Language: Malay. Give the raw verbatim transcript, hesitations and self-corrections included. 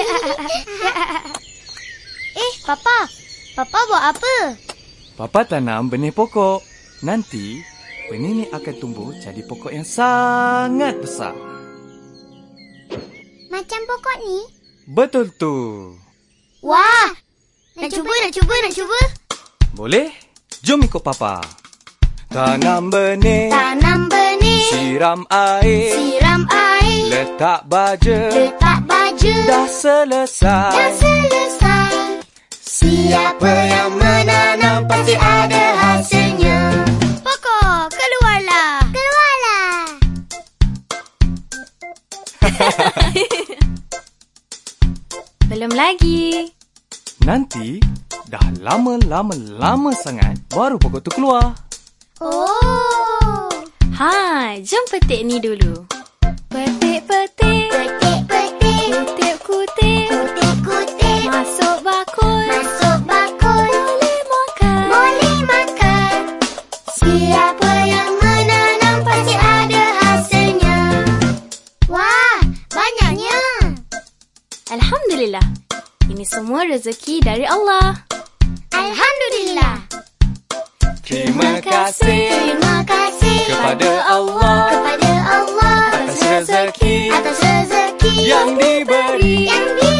Eh, Papa. Papa buat apa? Papa tanam benih pokok. Nanti, benih ni akan tumbuh jadi pokok yang sangat besar. Macam pokok ni? Betul tu. Wah! Nak cuba, nak cuba, nak cuba. Boleh? Jom ikut Papa. Tanam benih. Tanam benih. Siram air. Siram air. Letak baja. Letak baja. Dah selesai. Dah selesai. Siapa yang menanam pasti ada hasilnya. Pokok, keluarlah. Keluarlah. Belum lagi. Nanti, dah lama-lama-lama sangat, baru pokok tu keluar. Oh. Ha, jom petik ni dulu. Petik-petik. Petik-petik. Kutip-kutip. Kutip-kutip. Masuk bakul. Masuk bakul. Boleh makan. Boleh makan. Siapa yang menanam pasti ada hasilnya. Wah, banyaknya. Alhamdulillah. Ini semua rezeki dari Allah. Alhamdulillah. Terima kasih Terima kasih kepada Allah kepada Allah atas rezeki atas rezeki yang diberi. yang diberi.